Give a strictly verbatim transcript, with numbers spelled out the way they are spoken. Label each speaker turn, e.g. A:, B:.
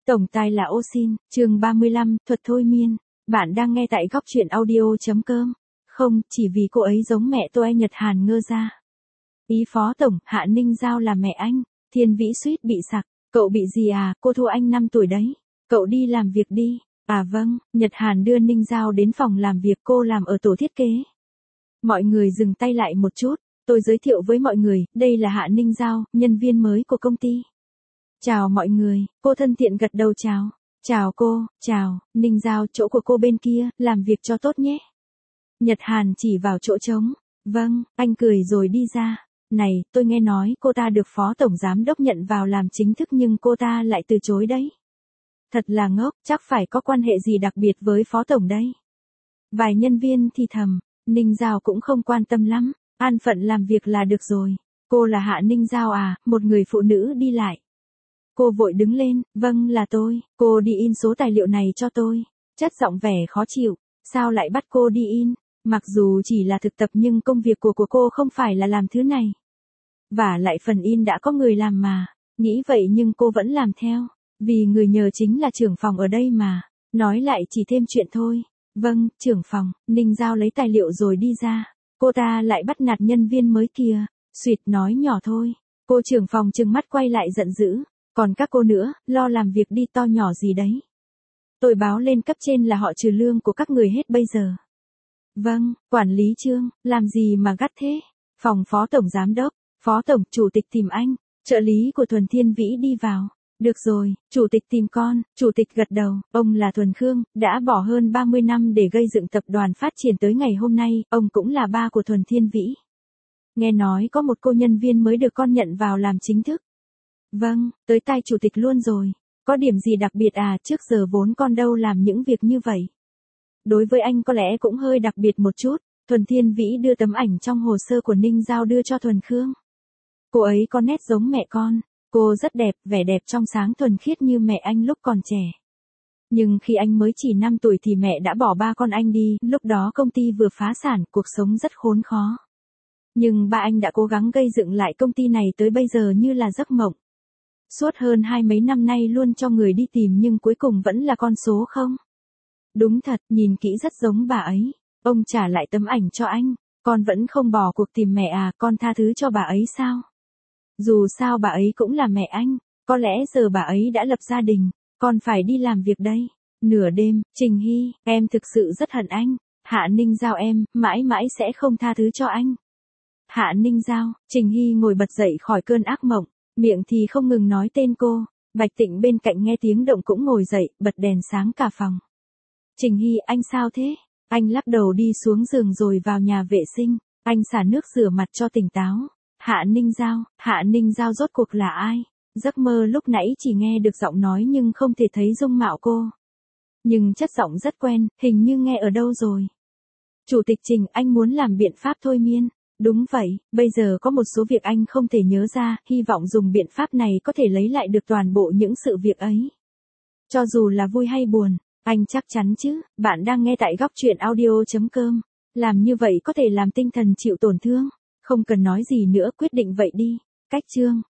A: Tổng tài là ô xin, chương ba mươi lăm, thuật thôi miên. Bạn đang nghe tại góc truyện audio.com. Không, chỉ vì cô ấy giống mẹ tôi Nhật Hàn ngơ ra. Ý phó tổng, Hạ Ninh Giao là mẹ anh. Thiên Vĩ suýt bị sặc. Cậu bị gì à, cô thua anh năm tuổi đấy. Cậu đi làm việc đi. À vâng, Nhật Hàn đưa Ninh Giao đến phòng làm việc cô làm ở tổ thiết kế. Mọi người dừng tay lại một chút. Tôi giới thiệu với mọi người, đây là Hạ Ninh Giao, nhân viên mới của công ty. Chào mọi người, cô thân thiện gật đầu chào. Chào cô, chào, Ninh Giao, chỗ của cô bên kia, làm việc cho tốt nhé. Nhật Hàn chỉ vào chỗ trống. Vâng, anh cười rồi đi ra. Này, tôi nghe nói cô ta được phó tổng giám đốc nhận vào làm chính thức nhưng cô ta lại từ chối đấy. Thật là ngốc, chắc phải có quan hệ gì đặc biệt với phó tổng đấy. Vài nhân viên thì thầm, Ninh Giao cũng không quan tâm lắm, an phận làm việc là được rồi. Cô là Hạ Ninh Giao à, một người phụ nữ đi lại. Cô vội đứng lên, vâng là tôi, cô đi in số tài liệu này cho tôi. Chất giọng vẻ khó chịu, sao lại bắt cô đi in, mặc dù chỉ là thực tập nhưng công việc của của cô không phải là làm thứ này. Và lại phần in đã có người làm mà, nghĩ vậy nhưng cô vẫn làm theo, vì người nhờ chính là trưởng phòng ở đây mà, nói lại chỉ thêm chuyện thôi. Vâng, trưởng phòng, Ninh Giao lấy tài liệu rồi đi ra, cô ta lại bắt nạt nhân viên mới kìa, suýt nói nhỏ thôi, cô trưởng phòng trừng mắt quay lại giận dữ. Còn các cô nữa, lo làm việc đi to nhỏ gì đấy. Tôi báo lên cấp trên là họ trừ lương của các người hết bây giờ. Vâng, quản lý Trương, làm gì mà gắt thế? Phòng phó tổng giám đốc, phó tổng, chủ tịch tìm anh, trợ lý của Thuần Thiên Vĩ đi vào. Được rồi, chủ tịch tìm con, chủ tịch gật đầu, ông là Thuần Khương, đã bỏ hơn ba mươi năm để gây dựng tập đoàn phát triển tới ngày hôm nay, ông cũng là ba của Thuần Thiên Vĩ. Nghe nói có một cô nhân viên mới được con nhận vào làm chính thức. Vâng, tới tay chủ tịch luôn rồi. Có điểm gì đặc biệt à, trước giờ vốn con đâu làm những việc như vậy. Đối với anh có lẽ cũng hơi đặc biệt một chút. Thuần Thiên Vĩ đưa tấm ảnh trong hồ sơ của Ninh Giao đưa cho Thuần Khương. Cô ấy có nét giống mẹ con. Cô rất đẹp, vẻ đẹp trong sáng thuần khiết như mẹ anh lúc còn trẻ. Nhưng khi anh mới chỉ năm tuổi thì mẹ đã bỏ ba con anh đi, lúc đó công ty vừa phá sản, cuộc sống rất khốn khó. Nhưng ba anh đã cố gắng gây dựng lại công ty này tới bây giờ như là giấc mộng. Suốt hơn hai mấy năm nay luôn cho người đi tìm nhưng cuối cùng vẫn là con số không. Đúng thật, nhìn kỹ rất giống bà ấy. Ông trả lại tấm ảnh cho anh. Con vẫn không bỏ cuộc tìm mẹ à, con tha thứ cho bà ấy sao? Dù sao bà ấy cũng là mẹ anh. Có lẽ giờ bà ấy đã lập gia đình. Con phải đi làm việc đây. Nửa đêm, Trình Hy, em thực sự rất hận anh. Hạ Ninh Giao em, mãi mãi sẽ không tha thứ cho anh. Hạ Ninh Giao, Trình Hy ngồi bật dậy khỏi cơn ác mộng. Miệng thì không ngừng nói tên cô, Bạch Tịnh bên cạnh nghe tiếng động cũng ngồi dậy, bật đèn sáng cả phòng. Trình Hy, anh sao thế? Anh lắc đầu đi xuống giường rồi vào nhà vệ sinh, anh xả nước rửa mặt cho tỉnh táo. Hạ Ninh Giao, Hạ Ninh Giao rốt cuộc là ai? Giấc mơ lúc nãy chỉ nghe được giọng nói nhưng không thể thấy dung mạo cô. Nhưng chất giọng rất quen, hình như nghe ở đâu rồi. Chủ tịch Trình, anh muốn làm biện pháp thôi miên. Đúng vậy, bây giờ có một số việc anh không thể nhớ ra, hy vọng dùng biện pháp này có thể lấy lại được toàn bộ những sự việc ấy. Cho dù là vui hay buồn, anh chắc chắn chứ, bạn đang nghe tại góc truyện audio.com. Làm như vậy có thể làm tinh thần chịu tổn thương, không cần nói gì nữa, quyết định vậy đi. Cách chương.